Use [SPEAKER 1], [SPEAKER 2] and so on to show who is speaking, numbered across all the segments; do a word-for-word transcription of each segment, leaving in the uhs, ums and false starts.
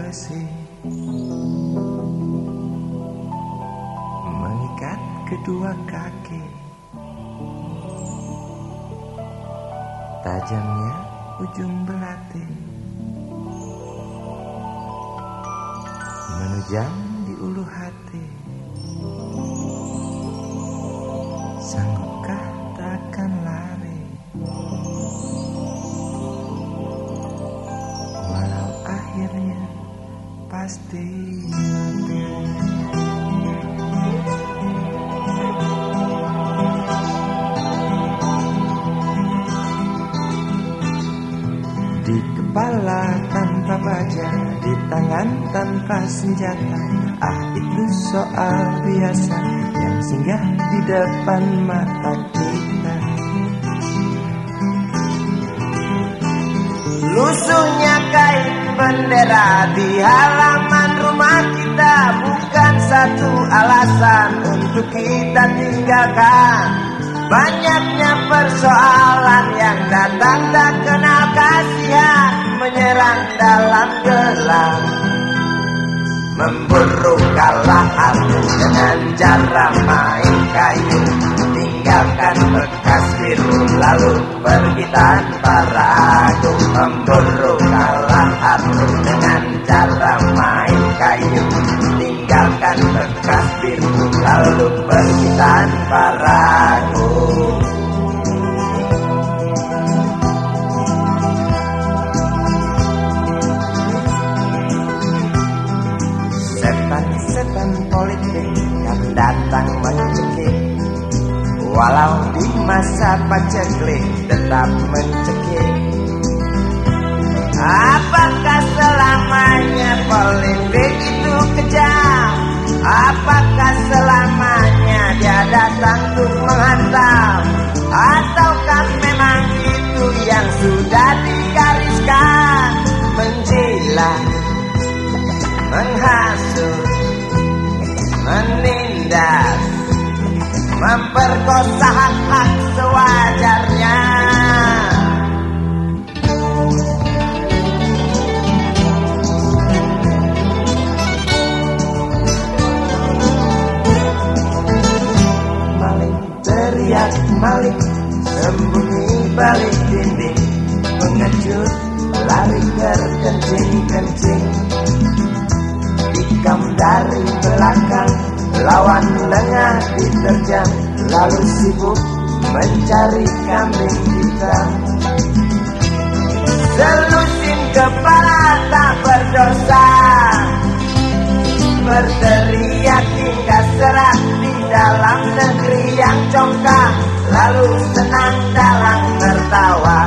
[SPEAKER 1] besi mengikat kedua kaki. Tajamnya ujung belati menujam di ulu hati. Sanggupkah takkan lari, walau akhirnya pasti mati. Di kepala tanpa baja, di tangan tanpa senjata. Ah, itu soal biasa yang singgah di depan mata kita. Lusuhnya kain bendera di halaman rumah kita bukan satu alasan untuk kita tinggalkan. Banyaknya persoalan yang datang tak kenal kasihan, menyerang dalam gelap, memburu kalah hati dengan cara main kayu. Tinggalkan bekas biru lalu pergi tanpa ragu, memburu kalah hati dengan cara main kayu. Tinggalkan bekas biru lalu pergi tanpa ragu. Setan-setan politik yang datang mencekik, walau di masa paceklik tetap mencekik. Apakah selamanya politik itu kejam? Apakah selamanya dia datang untuk menghantam? Ataukah memang itu yang sudah digariskan? Menjilat, menghasut, menindas, memperkosa hak-hak sewajarnya. Maling teriak maling, sembunyi balik dinding, pengecut lari terkencing-kencing. Tikam dari belakang, lawan lengah diterjang, lalu sibuk mencari kambing hitam. Selusin kepala tak berdosa, berteriak hingga serak di dalam negeri yang congkak, lalu senang dalam tertawa.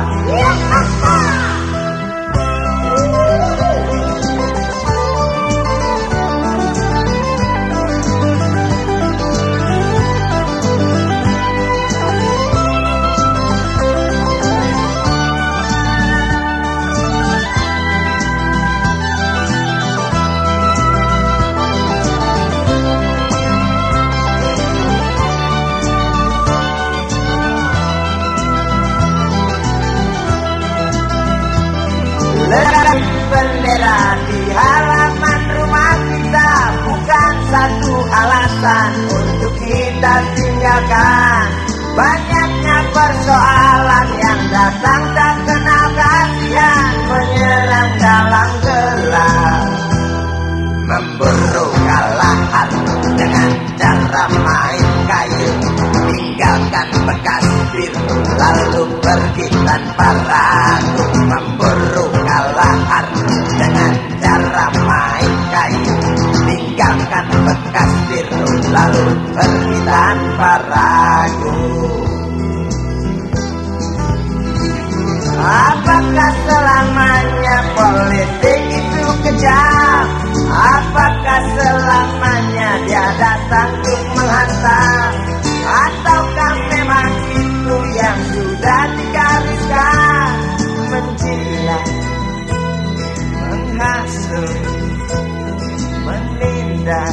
[SPEAKER 1] Letakkan bendera di halaman rumah kita bukan satu alasan untuk kita tinggalkan. Banyaknya persoalan yang datang tak kenal kasihan, menyerang dalam gelap, memburu kalah hati dengan cara main kayu. Tinggalkan bekas biru lalu pergi tanpa ragu, memburu kalah hati dengan cara main kayu. Tinggalkan bekas biru lalu pergi tanpa ragu. Apakah selamanya politik itu kejam? Apakah selamanya dia datang untuk menghantam? Ataukah memang itu yang sudah digariskan? Menjilat, menghasut, menindas,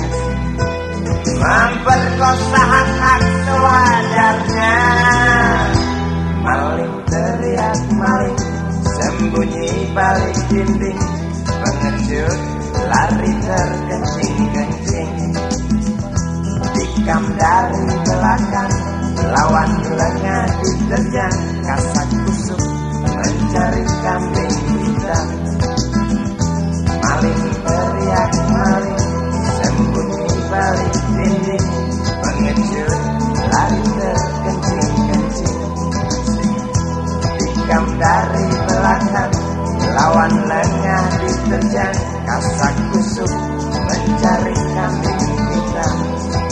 [SPEAKER 1] memperkosa hak-hak sewajarnya. Maling teriak maling, sembunyi balik dinding, pengecut lari terkencing-kencing. Tikam dari belakang, lawan lengah diterjang. Kasak kusuk mencari kambing hitam. Maling teriak maling, sembunyi balik dinding. Pengecut lari terkencing-kencing. Tikam dari belakang, lawan lengah diterjang. Kasak kusuk mencari kambing hitam.